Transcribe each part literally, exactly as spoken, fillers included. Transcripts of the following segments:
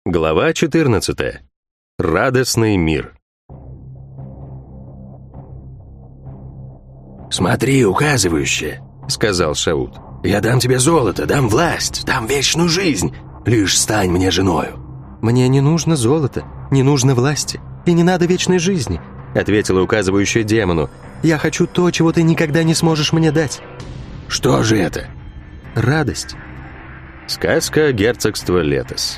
Глава четырнадцатая. Радостный мир. «Смотри, указывающее», — сказал Шаут. «Я дам тебе золото, дам власть, дам вечную жизнь. Лишь стань мне женою». «Мне не нужно золота, не нужно власти и не надо вечной жизни», — ответила указывающая демону. «Я хочу то, чего ты никогда не сможешь мне дать». «Что же это?» «Радость». Сказка герцогства Летос.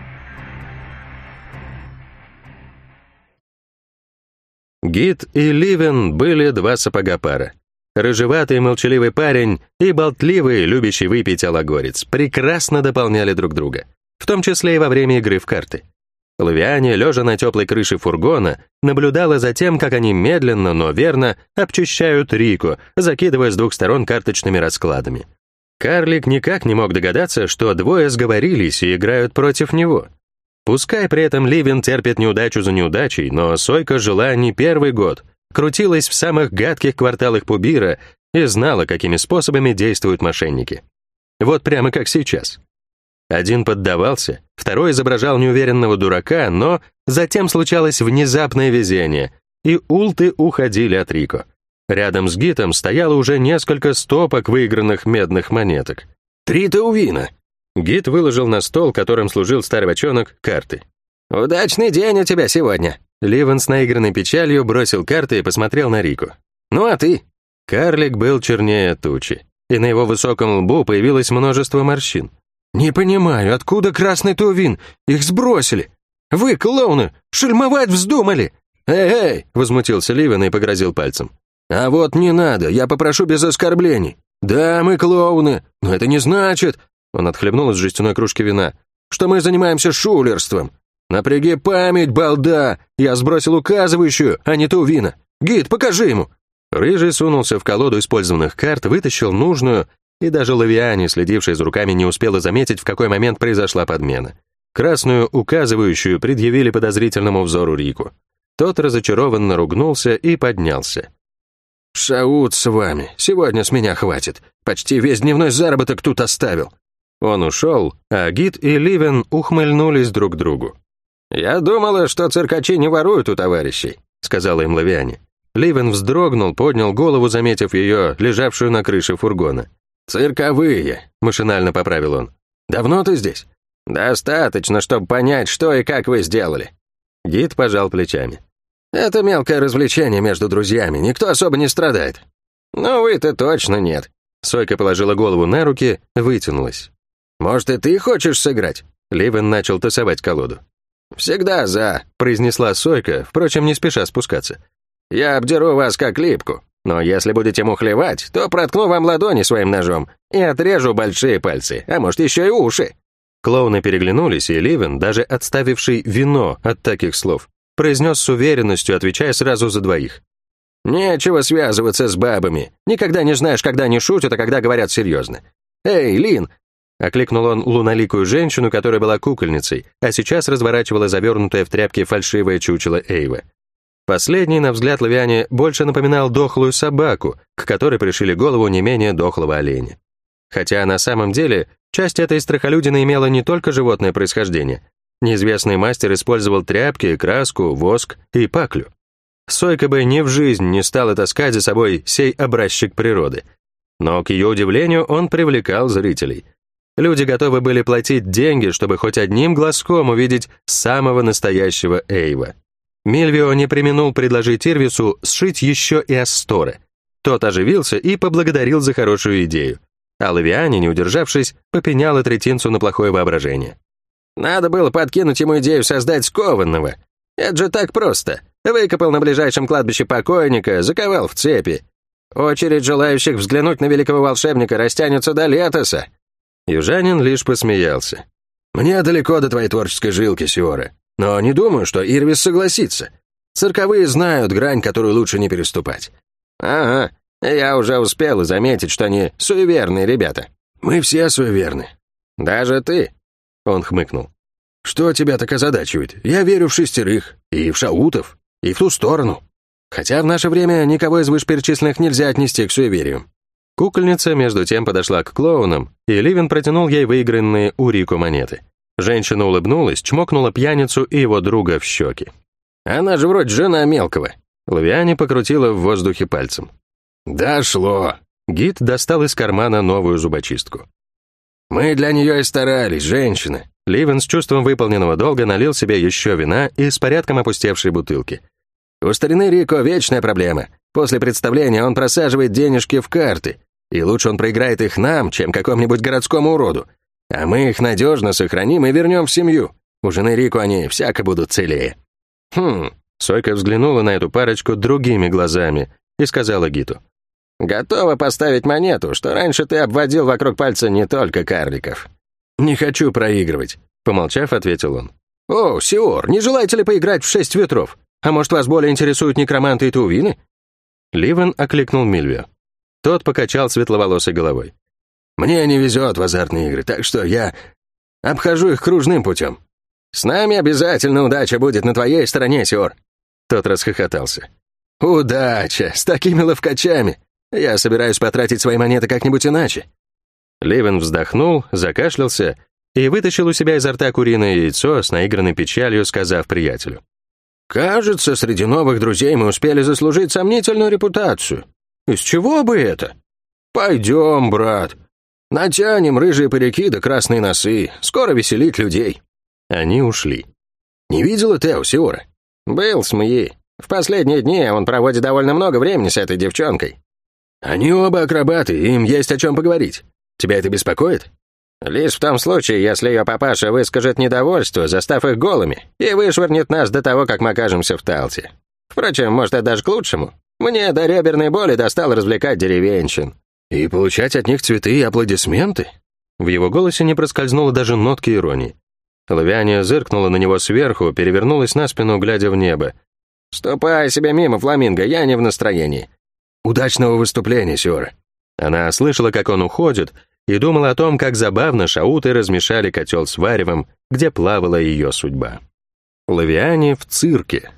Гид и Ливен были два сапога пара. Рыжеватый молчаливый парень и болтливый, любящий выпить алагорец прекрасно дополняли друг друга, в том числе и во время игры в карты. Лавиане, лежа на теплой крыше фургона, наблюдала за тем, как они медленно, но верно обчищают Рико, закидывая с двух сторон карточными раскладами. Карлик никак не мог догадаться, что двое сговорились и играют против него. Пускай при этом Ливен терпит неудачу за неудачей, но Сойка жила не первый год, крутилась в самых гадких кварталах Пубира и знала, какими способами действуют мошенники. Вот прямо как сейчас. Один поддавался, второй изображал неуверенного дурака, но затем случалось внезапное везение, и улты уходили от Рико. Рядом с Гитом стояло уже несколько стопок выигранных медных монеток. «Три таувина!» Гид выложил на стол, которым служил старый бочонок, карты. «Удачный день у тебя сегодня!» Ливен с наигранной печалью бросил карты и посмотрел на Рику. «Ну а ты?» Карлик был чернее тучи, и на его высоком лбу появилось множество морщин. «Не понимаю, откуда красный таувин? Их сбросили! Вы, клоуны, шельмовать вздумали!» «Эй-эй!» — возмутился Ливен и погрозил пальцем. «А вот не надо, я попрошу без оскорблений. Да, мы клоуны, но это не значит...» Он отхлебнул из жестяной кружки вина. «Что мы занимаемся шулерством? Напряги память, балда! Я сбросил указывающую, а не таувина. Гид, покажи ему!» Рыжий сунулся в колоду использованных карт, вытащил нужную, и даже Лавиане, следившая за руками, не успела заметить, в какой момент произошла подмена. Красную указывающую предъявили подозрительному взору Рику. Тот разочарованно ругнулся и поднялся. «Шаут с вами, сегодня с меня хватит. Почти весь дневной заработок тут оставил». Он ушел, а Гид и Ливен ухмыльнулись друг другу. «Я думала, что циркачи не воруют у товарищей», — сказала им Лавиане. Ливен вздрогнул, поднял голову, заметив ее, лежавшую на крыше фургона. «Цирковые», — машинально поправил он. «Давно ты здесь?» «Достаточно, чтобы понять, что и как вы сделали». Гид пожал плечами. «Это мелкое развлечение между друзьями, никто особо не страдает». «Ну вы-то точно нет». Сойка положила голову на руки, вытянулась. «Может, и ты хочешь сыграть?» Ливен начал тасовать колоду. «Всегда за», — произнесла Сойка, впрочем, не спеша спускаться. «Я обдеру вас как липку, но если будете мухлевать, то проткну вам ладони своим ножом и отрежу большие пальцы, а может, еще и уши». Клоуны переглянулись, и Ливен, даже отставивший вино от таких слов, произнес с уверенностью, отвечая сразу за двоих. «Нечего связываться с бабами. Никогда не знаешь, когда они шутят, а когда говорят серьезно. Эй, Лин!» — окликнул он луноликую женщину, которая была кукольницей, а сейчас разворачивала завернутое в тряпки фальшивое чучело Эйва. Последний, на взгляд Лавиане, больше напоминал дохлую собаку, к которой пришили голову не менее дохлого оленя. Хотя на самом деле часть этой страхолюдины имела не только животное происхождение. Неизвестный мастер использовал тряпки, краску, воск и паклю. Сойка бы ни в жизнь не стала таскать за собой сей образчик природы. Но, к ее удивлению, он привлекал зрителей. Люди готовы были платить деньги, чтобы хоть одним глазком увидеть самого настоящего Эйва. Мильвио не преминул предложить Ирвису сшить еще и Асторы. Тот оживился и поблагодарил за хорошую идею. А Лавиане, не удержавшись, попенял третинцу на плохое воображение. «Надо было подкинуть ему идею создать скованного. Это же так просто. Выкопал на ближайшем кладбище покойника, заковал в цепи. Очередь желающих взглянуть на великого волшебника растянется до Летоса». Южанин лишь посмеялся. «Мне далеко до твоей творческой жилки, Сиора. Но не думаю, что Ирвис согласится. Цирковые знают грань, которую лучше не переступать». «Ага, я уже успел заметить, что они суеверные ребята». «Мы все суеверны». «Даже ты?» Он хмыкнул. «Что тебя так озадачивает? Я верю в шестерых, и в шаутов, и в ту сторону. Хотя в наше время никого из вышеперечисленных нельзя отнести к суеверию». Кукольница, между тем, подошла к клоунам, и Ливен протянул ей выигранные у Рико монеты. Женщина улыбнулась, чмокнула пьяницу и его друга в щеки. «Она же вроде жена мелкого». Лавиане покрутила в воздухе пальцем. «Дошло». Гид достал из кармана новую зубочистку. «Мы для нее и старались, женщина». Ливен с чувством выполненного долга налил себе еще вина из порядком опустевшей бутылки. «У старины Рико вечная проблема. После представления он просаживает денежки в карты, и лучше он проиграет их нам, чем какому-нибудь городскому уроду. А мы их надежно сохраним и вернем в семью. У жены Рико они всяко будут целее». «Хм...» Сойка взглянула на эту парочку другими глазами и сказала Гиту. «Готова поставить монету, что раньше ты обводил вокруг пальца не только карликов». «Не хочу проигрывать», — помолчав, ответил он. «О, Сиор, не желаете ли поиграть в шесть ветров? А может, вас более интересуют некроманты и таувины?» Ливен окликнул Мильвию. Тот покачал светловолосой головой. «Мне не везет в азартные игры, так что я обхожу их кружным путем. С нами обязательно удача будет на твоей стороне, Сиор». Тот расхохотался. «Удача! С такими ловкачами! Я собираюсь потратить свои монеты как-нибудь иначе». Ливен вздохнул, закашлялся и вытащил у себя изо рта куриное яйцо с наигранной печалью, сказав приятелю. «Кажется, среди новых друзей мы успели заслужить сомнительную репутацию. Из чего бы это? Пойдем, брат. Натянем рыжие парики да красные носы. Скоро веселить людей». Они ушли. «Не видела Тео Сиора?» «Был с Мьи. В последние дни он проводит довольно много времени с этой девчонкой». «Они оба акробаты, им есть о чем поговорить. Тебя это беспокоит?» «Лишь в том случае, если ее папаша выскажет недовольство, застав их голыми, и вышвырнет нас до того, как мы окажемся в Талте. Впрочем, может, это даже к лучшему. Мне до реберной боли достало развлекать деревенщин». «И получать от них цветы и аплодисменты?» В его голосе не проскользнуло даже нотки иронии. Лавиане зыркнула на него сверху, перевернулась на спину, глядя в небо. «Ступай себе мимо, Фламинго, я не в настроении». «Удачного выступления, Сиора». Она слышала, как он уходит, и думала о том, как забавно шауты размешали котел с варевом, где плавала ее судьба. Лавиане в цирке.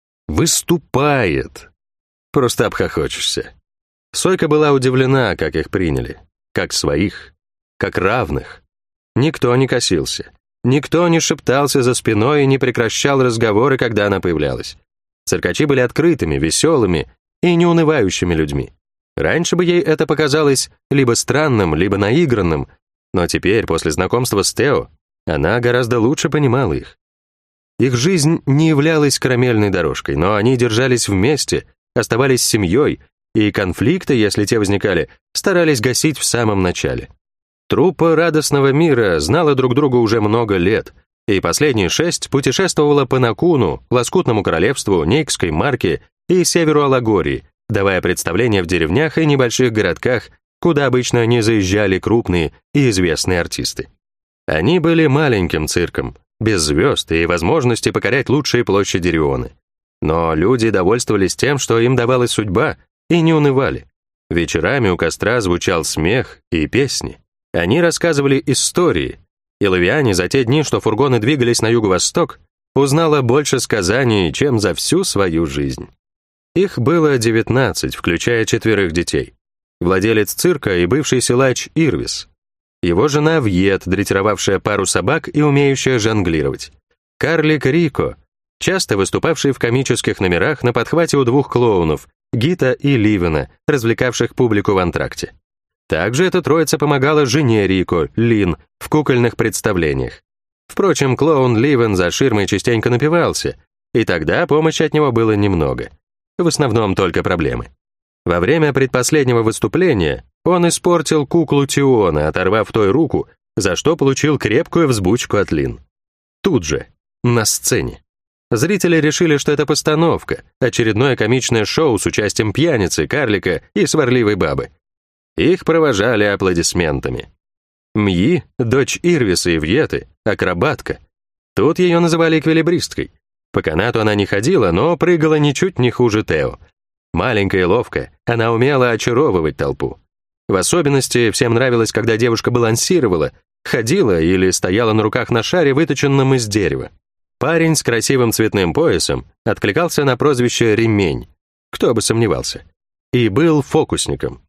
Выступает. Просто обхохочешься. Сойка была удивлена, как их приняли. Как своих. Как равных. Никто не косился. Никто не шептался за спиной и не прекращал разговоры, когда она появлялась. Циркачи были открытыми, веселыми и неунывающими людьми. Раньше бы ей это показалось либо странным, либо наигранным, но теперь, после знакомства с Тео, она гораздо лучше понимала их. Их жизнь не являлась карамельной дорожкой, но они держались вместе, оставались семьей, и конфликты, если те возникали, старались гасить в самом начале. Труппа радостного мира знала друг друга уже много лет, и последние шесть путешествовала по Накуну, Лоскутному королевству, Нейкской марке и северу Алагории, давая представления в деревнях и небольших городках, куда обычно не заезжали крупные и известные артисты. Они были маленьким цирком, без звезд и возможности покорять лучшие площади Рионы. Но люди довольствовались тем, что им давалась судьба, и не унывали. Вечерами у костра звучал смех и песни. Они рассказывали истории, и Лавиане за те дни, что фургоны двигались на юго-восток, узнала больше сказаний, чем за всю свою жизнь. Их было девятнадцать, включая четверых детей. Владелец цирка и бывший силач Ирвис. Его жена Вьет, дрессировавшая пару собак и умеющая жонглировать. Карлик Рико, часто выступавший в комических номерах на подхвате у двух клоунов, Гита и Ливена, развлекавших публику в антракте. Также эта троица помогала жене Рико, Лин, в кукольных представлениях. Впрочем, клоун Ливен за ширмой частенько напивался, и тогда помощи от него было немного. В основном только проблемы. Во время предпоследнего выступления он испортил куклу Тиона, оторвав той руку, за что получил крепкую взбучку от Лин. Тут же, на сцене. Зрители решили, что это постановка, очередное комичное шоу с участием пьяницы, карлика и сварливой бабы. Их провожали аплодисментами. Мьи, дочь Ирвиса и Вьеты, акробатка. Тут ее называли эквилибристкой. По канату она не ходила, но прыгала ничуть не хуже Тео. Маленькая и ловкая, она умела очаровывать толпу. В особенности всем нравилось, когда девушка балансировала, ходила или стояла на руках на шаре, выточенном из дерева. Парень с красивым цветным поясом откликался на прозвище «Ремень», кто бы сомневался, и был фокусником.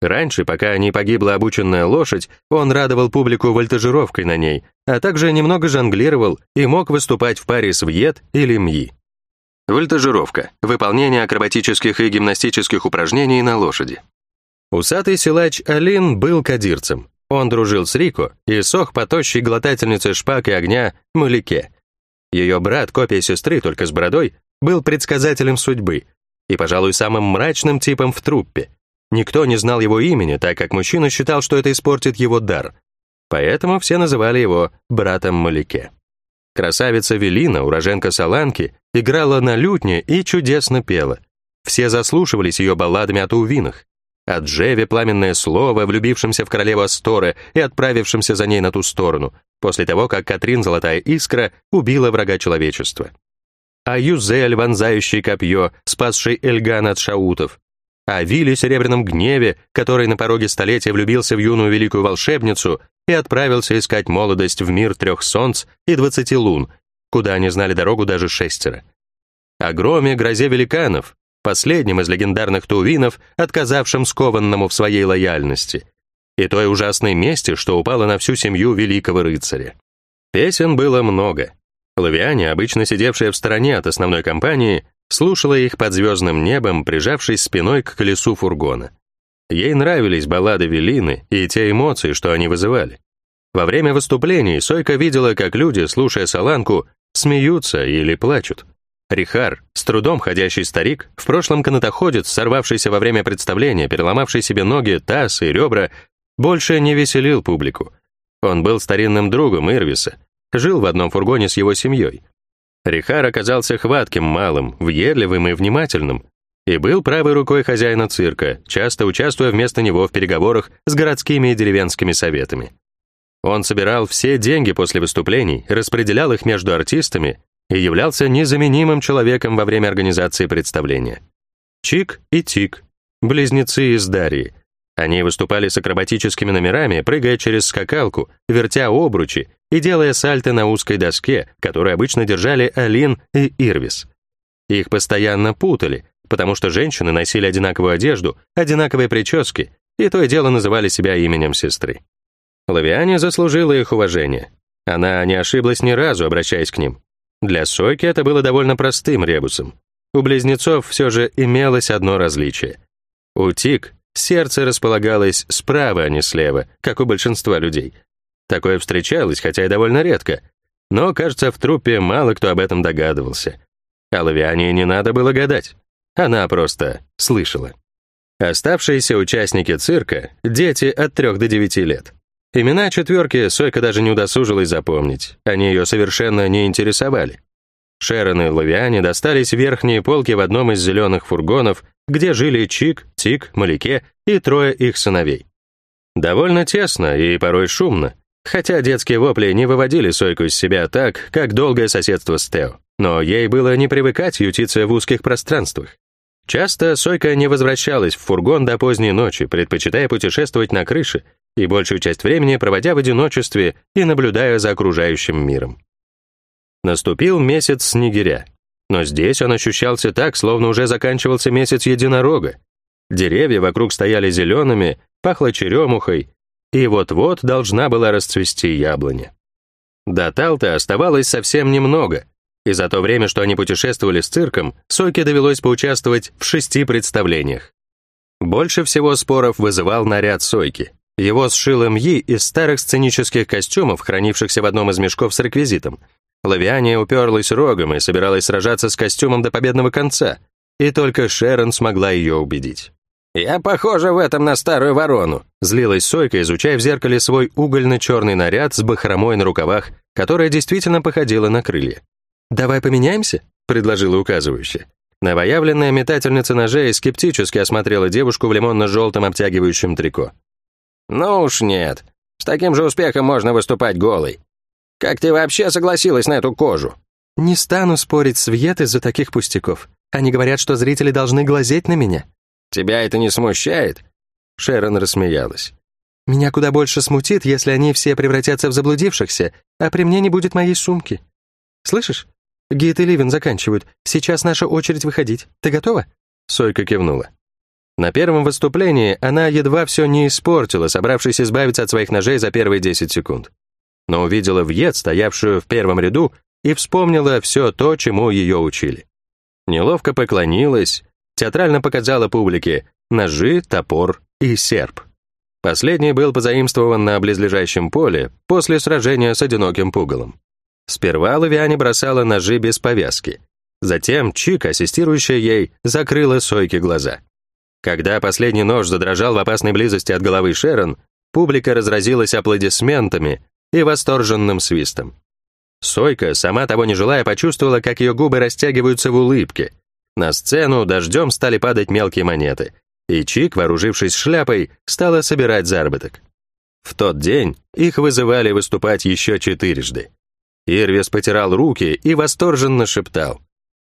Раньше, пока не погибла обученная лошадь, он радовал публику вольтажировкой на ней, а также немного жонглировал и мог выступать в паре с вьет или мьи. Вольтажировка — выполнение акробатических и гимнастических упражнений на лошади. Усатый силач Алин был кадирцем. Он дружил с Рико и сох по тощей глотательнице шпаг и огня Малике. Ее брат, копия сестры, только с бородой, был предсказателем судьбы и, пожалуй, самым мрачным типом в труппе. Никто не знал его имени, так как мужчина считал, что это испортит его дар. Поэтому все называли его братом Малике. Красавица Велина, уроженка Саланки, играла на лютне и чудесно пела. Все заслушивались ее балладами о Таувинах. О Джеве пламенное слово, влюбившемся в королеву Асторы и отправившемся за ней на ту сторону, после того, как Катрин Золотая Искра убила врага человечества. О Юзель, вонзающей копье, спасшей Эльган от шаутов. О Виле Серебряном Гневе, который на пороге столетия влюбился в юную великую волшебницу и отправился искать молодость в мир трех солнц и двадцати лун, куда не знали дорогу даже шестеро. О Громе, грозе великанов, последнем из легендарных таувинов, отказавшем скованному в своей лояльности, и той ужасной мести, что упала на всю семью великого рыцаря. Песен было много. Лавиане, обычно сидевшая в стороне от основной компании, слушала их под звездным небом, прижавшись спиной к колесу фургона. Ей нравились баллады Велины и те эмоции, что они вызывали. Во время выступлений Сойка видела, как люди, слушая Саланку, смеются или плачут. Рихар, с трудом ходящий старик, в прошлом канатоходец, сорвавшийся во время представления, переломавший себе ноги, таз и ребра, больше не веселил публику. Он был старинным другом Ирвиса, жил в одном фургоне с его семьей. Рихар оказался хватким малым, въедливым и внимательным, и был правой рукой хозяина цирка, часто участвуя вместо него в переговорах с городскими и деревенскими советами. Он собирал все деньги после выступлений, распределял их между артистами и являлся незаменимым человеком во время организации представления. Чик и Тик, близнецы из Дарьи. Они выступали с акробатическими номерами, прыгая через скакалку, вертя обручи и делая сальто на узкой доске, которую обычно держали Алин и Ирвис. Их постоянно путали, потому что женщины носили одинаковую одежду, одинаковые прически, и то и дело называли себя именем сестры. Лавиане заслужила их уважение. Она не ошиблась ни разу, обращаясь к ним. Для Сойки это было довольно простым ребусом. У близнецов все же имелось одно различие. У Тик сердце располагалось справа, а не слева, как у большинства людей. Такое встречалось, хотя и довольно редко, но, кажется, в труппе мало кто об этом догадывался. А Лавиане не надо было гадать. Она просто слышала. Оставшиеся участники цирка — дети от трех до девяти лет. Имена четверки Сойка даже не удосужилась запомнить, они ее совершенно не интересовали. Шерон и Лавиане достались верхние полки в одном из зеленых фургонов, где жили Чик, Тик, Малике и трое их сыновей. Довольно тесно и порой шумно, хотя детские вопли не выводили Сойку из себя так, как долгое соседство с Тео, но ей было не привыкать ютиться в узких пространствах. Часто Сойка не возвращалась в фургон до поздней ночи, предпочитая путешествовать на крыше и большую часть времени проводя в одиночестве и наблюдая за окружающим миром. Наступил месяц снегиря, но здесь он ощущался так, словно уже заканчивался месяц единорога. Деревья вокруг стояли зелеными, пахло черемухой, и вот-вот должна была расцвести яблоня. До Талта оставалось совсем немного, и за то время, что они путешествовали с цирком, Сойке довелось поучаствовать в шести представлениях. Больше всего споров вызывал наряд Сойки. Его сшила Мьи из старых сценических костюмов, хранившихся в одном из мешков с реквизитом. Лавиане уперлась рогом и собиралась сражаться с костюмом до победного конца, и только Шерон смогла ее убедить. «Я похожа в этом на старую ворону», — злилась Сойка, изучая в зеркале свой угольно-черный наряд с бахромой на рукавах, которая действительно походила на крылья. «Давай поменяемся?» — предложила указывающая. Новоявленная метательница ножей скептически осмотрела девушку в лимонно-желтом обтягивающем трико. «Ну уж нет. С таким же успехом можно выступать голой. Как ты вообще согласилась на эту кожу?» «Не стану спорить с Вьет из-за таких пустяков. Они говорят, что зрители должны глазеть на меня». «Тебя это не смущает?» Шерон рассмеялась. «Меня куда больше смутит, если они все превратятся в заблудившихся, а при мне не будет моей сумки. Слышишь? Гейт и Ливен заканчивают. Сейчас наша очередь выходить. Ты готова?» Сойка кивнула. На первом выступлении она едва все не испортила, собравшись избавиться от своих ножей за первые десять секунд. Но увидела Вьет, стоявшую в первом ряду, и вспомнила все то, чему ее учили. Неловко поклонилась, театрально показала публике ножи, топор и серп. Последний был позаимствован на близлежащем поле после сражения с одиноким пугалом. Сперва Лавиане бросала ножи без повязки. Затем Чик, ассистирующая ей, закрыла Сойке глаза. Когда последний нож задрожал в опасной близости от головы Шерон, публика разразилась аплодисментами и восторженным свистом. Сойка, сама того не желая, почувствовала, как ее губы растягиваются в улыбке. На сцену дождем стали падать мелкие монеты, и Чик, вооружившись шляпой, стала собирать заработок. В тот день их вызывали выступать еще четырежды. Ирвис потирал руки и восторженно шептал: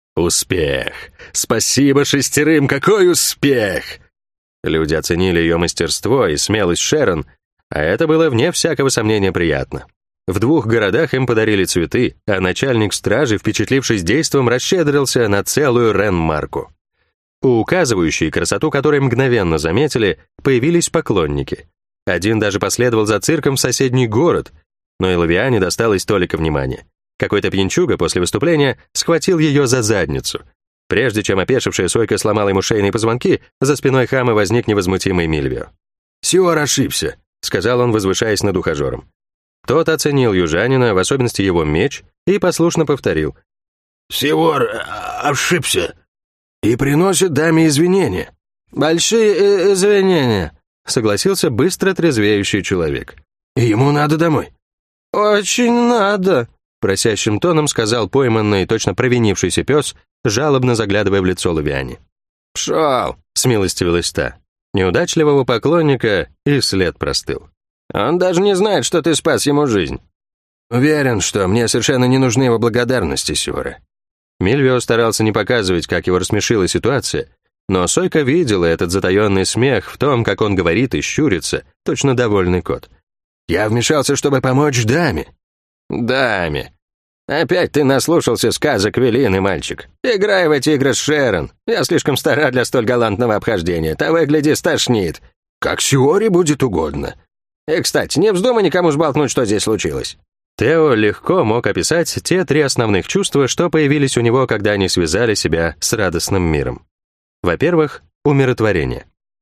«Успех! Спасибо шестерым, какой успех!» Люди оценили ее мастерство и смелость Шерон, а это было вне всякого сомнения приятно. В двух городах им подарили цветы, а начальник стражи, впечатлившись действом, расщедрился на целую Рен-марку. У указывающей, красоту которой мгновенно заметили, появились поклонники. Один даже последовал за цирком в соседний город, но и Лавиане досталось толика внимания. Какой-то пьянчуга после выступления схватил ее за задницу. Прежде чем опешившая Сойка сломала ему шейные позвонки, за спиной хама возник невозмутимый Мильвио. «Сиор ошибся», — сказал он, возвышаясь над ухажером. Тот оценил южанина, в особенности его меч, и послушно повторил: «Сиор ошибся и приносит даме извинения». «Большие извинения», — согласился быстро трезвеющий человек. «И ему надо домой». «Очень надо», — просящим тоном сказал пойманный, точно провинившийся пес, жалобно заглядывая в лицо Лавиане. «Пшел», — смилостивилась та. Неудачливого поклонника и след простыл. «Он даже не знает, что ты спас ему жизнь». «Уверен, что мне совершенно не нужны его благодарности, Сиора». Мильвио старался не показывать, как его рассмешила ситуация, но Сойка видела этот затаенный смех в том, как он говорит и щурится, точно довольный кот. «Я вмешался, чтобы помочь даме». «Даме. Опять ты наслушался сказок Велины, мальчик. Играй в эти игры с Шерон. Я слишком стара для столь галантного обхождения. Того и гляди, стошнит. Как Сиоре будет угодно. И, кстати, не вздумай никому сболтнуть, что здесь случилось». Тео легко мог описать те три основных чувства, что появились у него, когда они связали себя с радостным миром. Во-первых, умиротворение.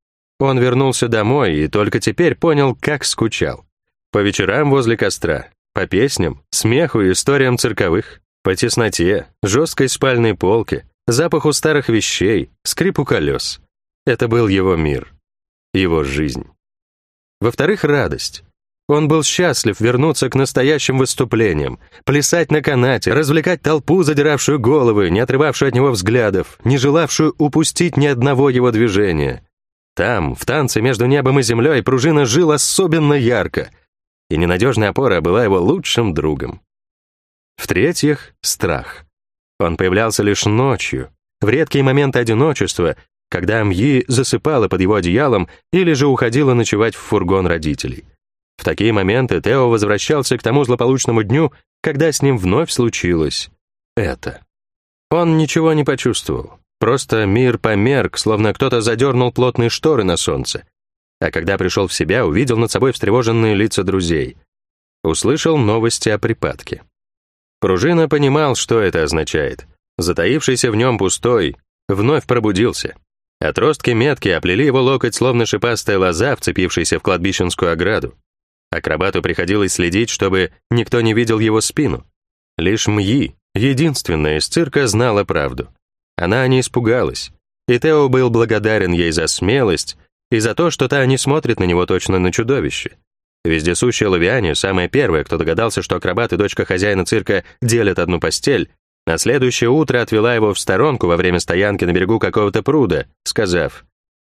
Он вернулся домой и только теперь понял, как скучал. По вечерам возле костра, по песням, смеху и историям цирковых, по тесноте, жесткой спальной полке, запаху старых вещей, скрипу колес. Это был его мир, его жизнь. Во-вторых, радость. Он был счастлив вернуться к настоящим выступлениям, плясать на канате, развлекать толпу, задиравшую головы, не отрывавшую от него взглядов, не желавшую упустить ни одного его движения. Там, в танце между небом и землей, пружина жил особенно ярко, и ненадежная опора была его лучшим другом. В-третьих, страх. Он появлялся лишь ночью, в редкие моменты одиночества, когда Мьи засыпала под его одеялом или же уходила ночевать в фургон родителей. В такие моменты Тео возвращался к тому злополучному дню, когда с ним вновь случилось это. Он ничего не почувствовал, просто мир померк, словно кто-то задернул плотные шторы на солнце. А когда пришел в себя, увидел над собой встревоженные лица друзей. Услышал новости о припадке. Пружина понимал, что это означает. Затаившийся в нем пустой вновь пробудился. Отростки метки оплели его локоть, словно шипастая лоза, вцепившаяся в кладбищенскую ограду. Акробату приходилось следить, чтобы никто не видел его спину. Лишь Мьи, единственная из цирка, знала правду. Она не испугалась, и Тео был благодарен ей за смелость и за то, что та не смотрит на него точно на чудовище. Вездесущая Лавиане, самая первая, кто догадался, что акробат и дочка хозяина цирка делят одну постель, на следующее утро отвела его в сторонку во время стоянки на берегу какого-то пруда, сказав: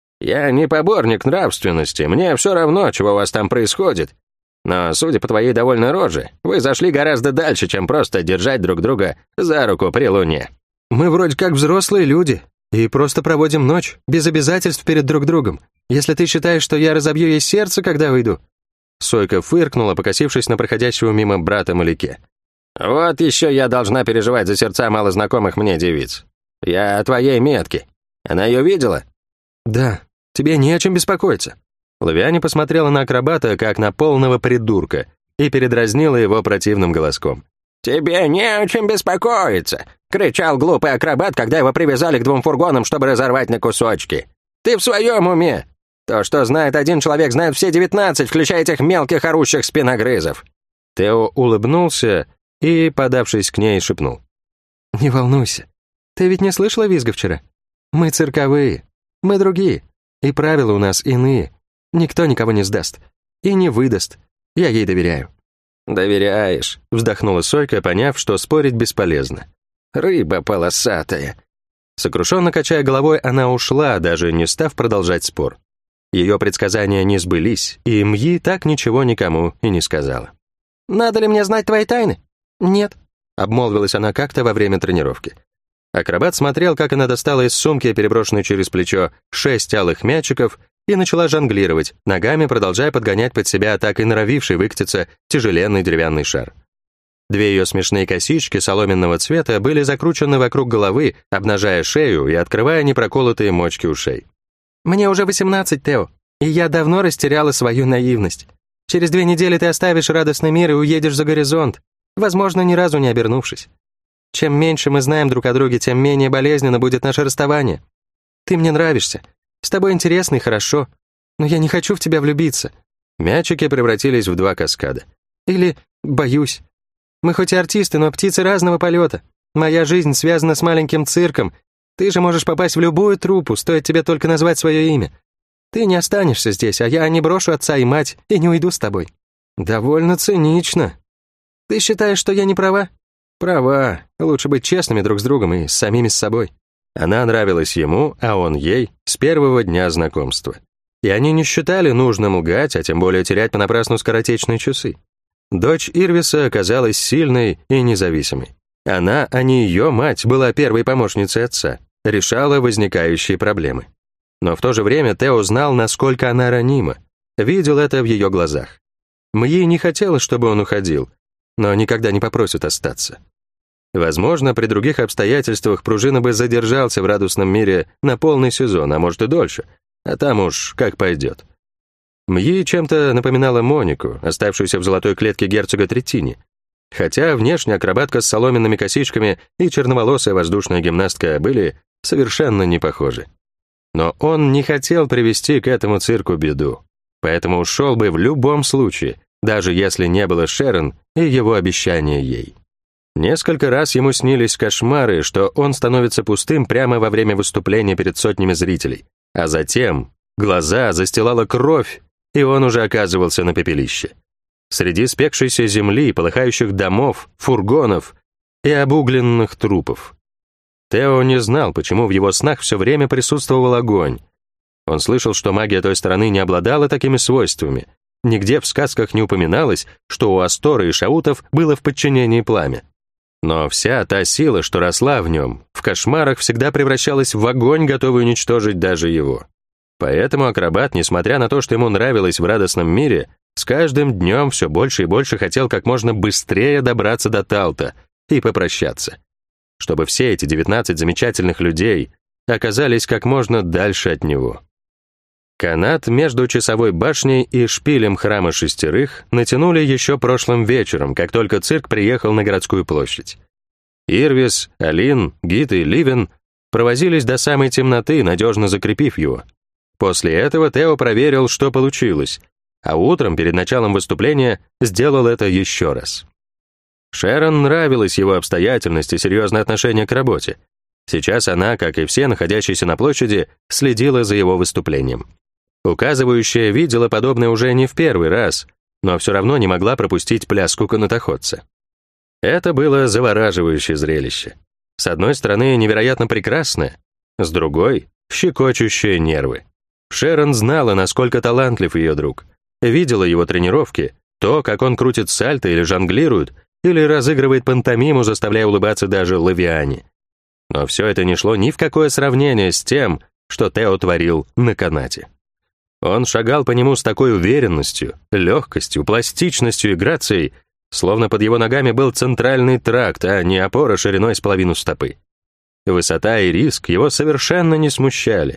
«Я не поборник нравственности, мне все равно, чего у вас там происходит. Но, судя по твоей довольной роже, вы зашли гораздо дальше, чем просто держать друг друга за руку при луне». «Мы вроде как взрослые люди и просто проводим ночь, без обязательств перед друг другом. Если ты считаешь, что я разобью ей сердце, когда выйду...» Сойка фыркнула, покосившись на проходящего мимо брата Маляке. «Вот еще я должна переживать за сердца малознакомых мне девиц. Я о твоей метке. Она ее видела?» «Да», — Тебе не о чем беспокоиться». Лавиане посмотрела на акробата, как на полного придурка, и передразнила его противным голоском. «Тебе не о чем беспокоиться!» — кричал глупый акробат, когда его привязали к двум фургонам, чтобы разорвать на кусочки. «Ты в своем уме? То, что знает один человек, знают все девятнадцать, включая этих мелких орущих спиногрызов». Тео улыбнулся и, подавшись к ней, шепнул. «Не волнуйся. Ты ведь не слышала визга вчера? Мы цирковые, мы другие, и правила у нас иные. Никто никого не сдаст и не выдаст. Я ей доверяю». «Доверяешь», — вздохнула Сойка, поняв, что спорить бесполезно. «Рыба полосатая». Сокрушенно качая головой, она ушла, даже не став продолжать спор. Ее предсказания не сбылись, и Мьи так ничего никому и не сказала. «Надо ли мне знать твои тайны?» «Нет», — обмолвилась она как-то во время тренировки. Акробат смотрел, как она достала из сумки, переброшенной через плечо, шесть алых мячиков, и начала жонглировать, ногами продолжая подгонять под себя так и норовивший выкатиться тяжеленный деревянный шар. Две ее смешные косички соломенного цвета были закручены вокруг головы, обнажая шею и открывая непроколотые мочки ушей. «Мне уже восемнадцать, Тео, и я давно растеряла свою наивность. Через две недели ты оставишь радостный мир и уедешь за горизонт, возможно, ни разу не обернувшись. Чем меньше мы знаем друг о друге, тем менее болезненно будет наше расставание. Ты мне нравишься, с тобой интересно и хорошо, но я не хочу в тебя влюбиться». Мячики превратились в два каскада. «Или боюсь. Мы хоть и артисты, но птицы разного полета. Моя жизнь связана с маленьким цирком. Ты же можешь попасть в любую труппу, стоит тебе только назвать свое имя. Ты не останешься здесь, а я не брошу отца и мать и не уйду с тобой». «Довольно цинично». «Ты считаешь, что я не права?» «Права. Лучше быть честными друг с другом и с самими с собой». Она нравилась ему, а он ей, с первого дня знакомства. И они не считали нужным лгать, а тем более терять понапрасну скоротечные часы. Дочь Ирвиса оказалась сильной и независимой. Она, а не ее мать, была первой помощницей отца, решала возникающие проблемы. Но в то же время Тео знал, насколько она ранима, видел это в ее глазах. Мьи не хотела, чтобы он уходил, но никогда не попросит остаться. Возможно, при других обстоятельствах Пружина бы задержался в радостном мире на полный сезон, а может и дольше, а там уж как пойдет. Мьи чем-то напоминала Монику, оставшуюся в золотой клетке герцога Треттини, хотя внешне акробатка с соломенными косичками и черноволосая воздушная гимнастка были совершенно не похожи. Но он не хотел привести к этому цирку беду, поэтому ушел бы в любом случае, даже если не было Шерон и его обещания ей. Несколько раз ему снились кошмары, что он становится пустым прямо во время выступления перед сотнями зрителей, а затем глаза застилала кровь, и он уже оказывался на пепелище. Среди спекшейся земли, полыхающих домов, фургонов и обугленных трупов. Тео не знал, почему в его снах все время присутствовал огонь. Он слышал, что магия той стороны не обладала такими свойствами. Нигде в сказках не упоминалось, что у Асторы и Шаутов было в подчинении пламя. Но вся та сила, что росла в нем, в кошмарах всегда превращалась в огонь, готовый уничтожить даже его. Поэтому акробат, несмотря на то, что ему нравилось в радостном мире, с каждым днем все больше и больше хотел как можно быстрее добраться до Талта и попрощаться, чтобы все эти девятнадцать замечательных людей оказались как можно дальше от него. Канат между часовой башней и шпилем храма шестерых натянули еще прошлым вечером, как только цирк приехал на городскую площадь. Ирвис, Алин, Гит и Ливен провозились до самой темноты, надежно закрепив его. После этого Тео проверил, что получилось, а утром, перед началом выступления, сделал это еще раз. Шерон нравилась его обстоятельность и серьезное отношение к работе. Сейчас она, как и все находящиеся на площади, следила за его выступлением. Указывающая видела подобное уже не в первый раз, но все равно не могла пропустить пляску канатоходца. Это было завораживающее зрелище. С одной стороны, невероятно прекрасное, с другой — щекочущее нервы. Шерон знала, насколько талантлив ее друг, видела его тренировки, то, как он крутит сальто или жонглирует, или разыгрывает пантомиму, заставляя улыбаться даже Лавиане. Но все это не шло ни в какое сравнение с тем, что Тео творил на канате. Он шагал по нему с такой уверенностью, легкостью, пластичностью и грацией, словно под его ногами был центральный тракт, а не опора шириной с половину стопы. Высота и риск его совершенно не смущали.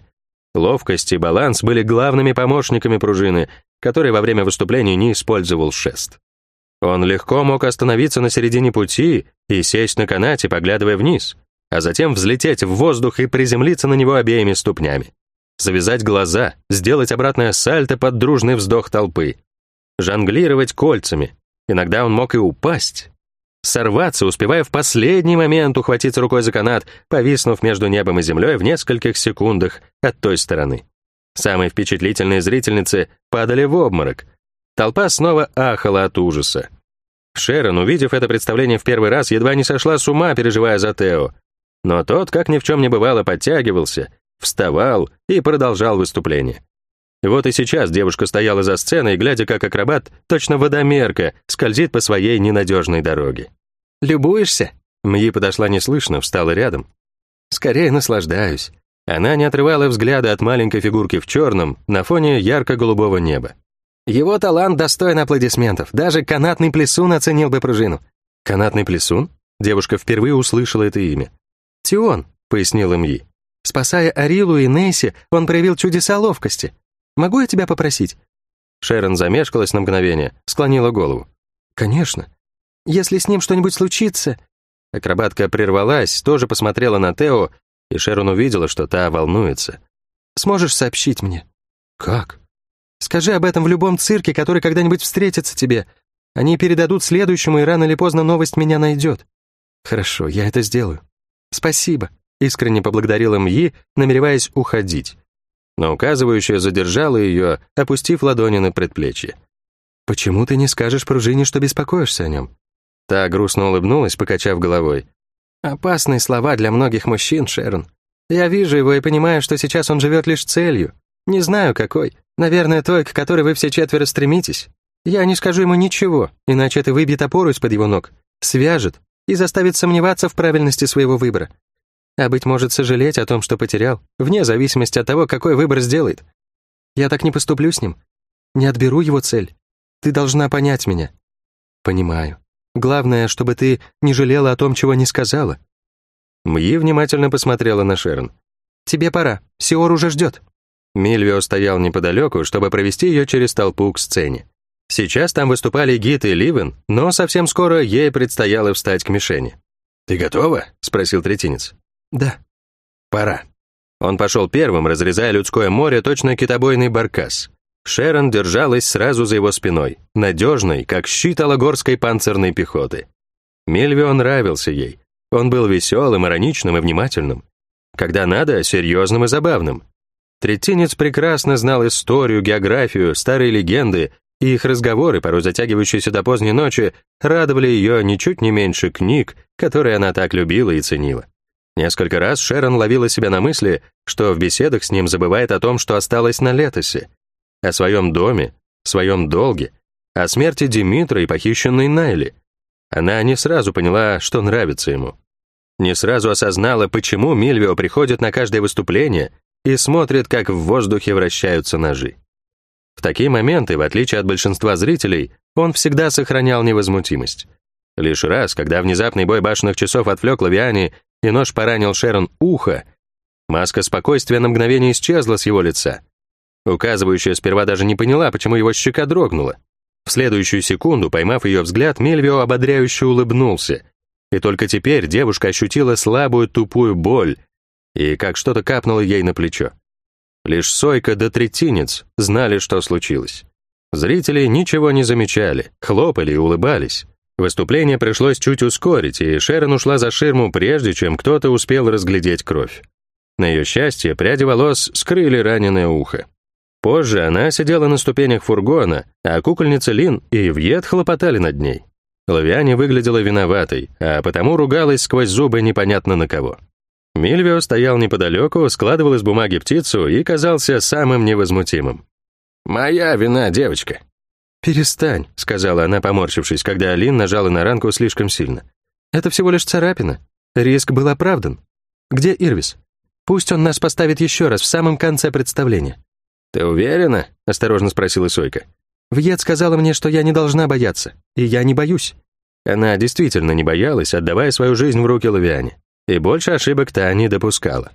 Ловкость и баланс были главными помощниками пружины, который во время выступлений не использовал шест. Он легко мог остановиться на середине пути и сесть на канате, поглядывая вниз, а затем взлететь в воздух и приземлиться на него обеими ступнями. Завязать глаза, сделать обратное сальто под дружный вздох толпы. Жонглировать кольцами. Иногда он мог и упасть. Сорваться, успевая в последний момент ухватиться рукой за канат, повиснув между небом и землей в нескольких секундах от той стороны. Самые впечатлительные зрительницы падали в обморок. Толпа снова ахала от ужаса. Шерон, увидев это представление в первый раз, едва не сошла с ума, переживая за Тео. Но тот, как ни в чем не бывало, подтягивался, вставал и продолжал выступление. Вот и сейчас девушка стояла за сценой, глядя, как акробат, точно водомерка, скользит по своей ненадежной дороге. «Любуешься?» Мьи подошла неслышно, встала рядом. «Скорее наслаждаюсь». Она не отрывала взгляда от маленькой фигурки в черном на фоне ярко-голубого неба. «Его талант достоин аплодисментов. Даже канатный плесун оценил бы пружину». «Канатный плесун?» Девушка впервые услышала это имя. «Тион», — пояснила Мьи. «Спасая Арилу и Нейси, он проявил чудеса ловкости. Могу я тебя попросить?» Шерон замешкалась на мгновение, склонила голову. «Конечно. Если с ним что-нибудь случится...» Акробатка прервалась, тоже посмотрела на Тео, и Шерон увидела, что та волнуется. «Сможешь сообщить мне?» «Как?» «Скажи об этом в любом цирке, который когда-нибудь встретится тебе. Они передадут следующему, и рано или поздно новость меня найдет». «Хорошо, я это сделаю». «Спасибо», — искренне поблагодарила Мьи, намереваясь уходить. Но указывающая задержала ее, опустив ладони на предплечье. «Почему ты не скажешь пружине, что беспокоишься о нем?» Та грустно улыбнулась, покачав головой. «Опасные слова для многих мужчин, Шерон. Я вижу его и понимаю, что сейчас он живет лишь целью. Не знаю, какой. Наверное, той, к которой вы все четверо стремитесь. Я не скажу ему ничего, иначе это выбьет опору из-под его ног, свяжет и заставит сомневаться в правильности своего выбора. А, быть может, сожалеть о том, что потерял, вне зависимости от того, какой выбор сделает. Я так не поступлю с ним. Не отберу его цель. Ты должна понять меня». «Понимаю. Главное, чтобы ты не жалела о том, чего не сказала». Мьи внимательно посмотрела на Шерон. «Тебе пора. Сиор уже ждет». Мильвио стоял неподалеку, чтобы провести ее через толпу к сцене. Сейчас там выступали Гит и Ливен, но совсем скоро ей предстояло встать к мишени. «Ты готова?» — спросил третинец. «Да». «Пора». Он пошел первым, разрезая людское море, точно китобойный баркас. Шерон держалась сразу за его спиной, надежной, как щит алагорской панцирной пехоты. Мильвио нравился ей. Он был веселым, ироничным и внимательным. Когда надо, серьезным и забавным. Третинец прекрасно знал историю, географию, старые легенды, и их разговоры, порой затягивающиеся до поздней ночи, радовали ее ничуть не меньше книг, которые она так любила и ценила. Несколько раз Шерон ловила себя на мысли, что в беседах с ним забывает о том, что осталось на Летосе, о своем доме, своем долге, о смерти Димитра и похищенной Найли. Она не сразу поняла, что нравится ему. Не сразу осознала, почему Мильвио приходит на каждое выступление и смотрит, как в воздухе вращаются ножи. В такие моменты, в отличие от большинства зрителей, он всегда сохранял невозмутимость. Лишь раз, когда внезапный бой башенных часов отвлек Лавиани и нож поранил Шерон ухо, маска спокойствия на мгновение исчезла с его лица. Указывающая сперва даже не поняла, почему его щека дрогнула. В следующую секунду, поймав ее взгляд, Мильвио ободряюще улыбнулся, и только теперь девушка ощутила слабую тупую боль, и как что-то капнуло ей на плечо. Лишь Сойка да Третинец знали, что случилось. Зрители ничего не замечали, хлопали и улыбались. Выступление пришлось чуть ускорить, и Шерон ушла за ширму, прежде чем кто-то успел разглядеть кровь. На ее счастье, пряди волос скрыли раненое ухо. Позже она сидела на ступенях фургона, а кукольница Лин и Вьет хлопотали над ней. Лавиани выглядела виноватой, а потому ругалась сквозь зубы непонятно на кого. Мильвио стоял неподалеку, складывал из бумаги птицу и казался самым невозмутимым. «Моя вина, девочка». «Перестань», — сказала она, поморщившись, когда Лин нажала на ранку слишком сильно. «Это всего лишь царапина. Риск был оправдан. Где Ирвис? Пусть он нас поставит еще раз в самом конце представления». «Ты уверена?» — осторожно спросила Сойка. «Вьет сказала мне, что я не должна бояться, и я не боюсь». Она действительно не боялась, отдавая свою жизнь в руки Лавиани, и больше ошибок та не допускала.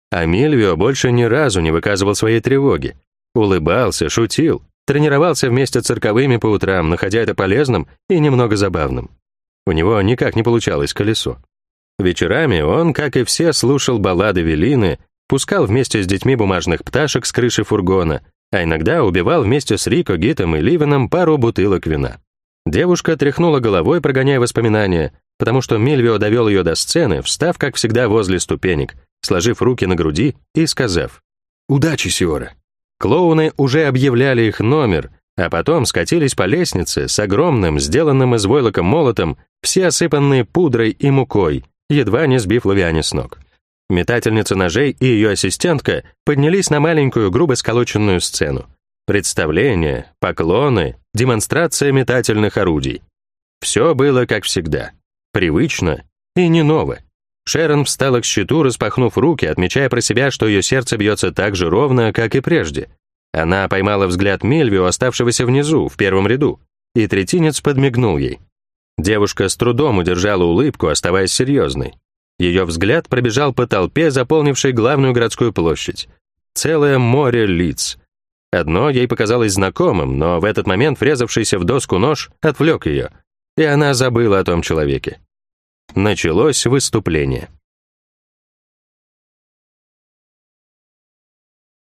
А Мильвио больше ни разу не выказывал своей тревоги. Улыбался, шутил, тренировался вместе с цирковыми по утрам, находя это полезным и немного забавным. У него никак не получалось колесо. Вечерами он, как и все, слушал баллады Велины, пускал вместе с детьми бумажных пташек с крыши фургона, а иногда убивал вместе с Рико, Гитом и Ливеном пару бутылок вина. Девушка тряхнула головой, прогоняя воспоминания, потому что Мильвио довел ее до сцены, встав, как всегда, возле ступенек, сложив руки на груди и сказав: «Удачи, Сиора». Клоуны уже объявляли их номер, а потом скатились по лестнице с огромным, сделанным из войлока молотом, все осыпанные пудрой и мукой, едва не сбив Лавиане с ног. Метательница ножей и ее ассистентка поднялись на маленькую, грубо сколоченную сцену. Представление, поклоны, демонстрация метательных орудий. Все было как всегда. Привычно и не ново. Шерон встала к щиту, распахнув руки, отмечая про себя, что ее сердце бьется так же ровно, как и прежде. Она поймала взгляд Мильвио, оставшегося внизу, в первом ряду, и третинец подмигнул ей. Девушка с трудом удержала улыбку, оставаясь серьезной. Ее взгляд пробежал по толпе, заполнившей главную городскую площадь. Целое море лиц. Одно ей показалось знакомым, но в этот момент врезавшийся в доску нож отвлек ее, и она забыла о том человеке. Началось выступление.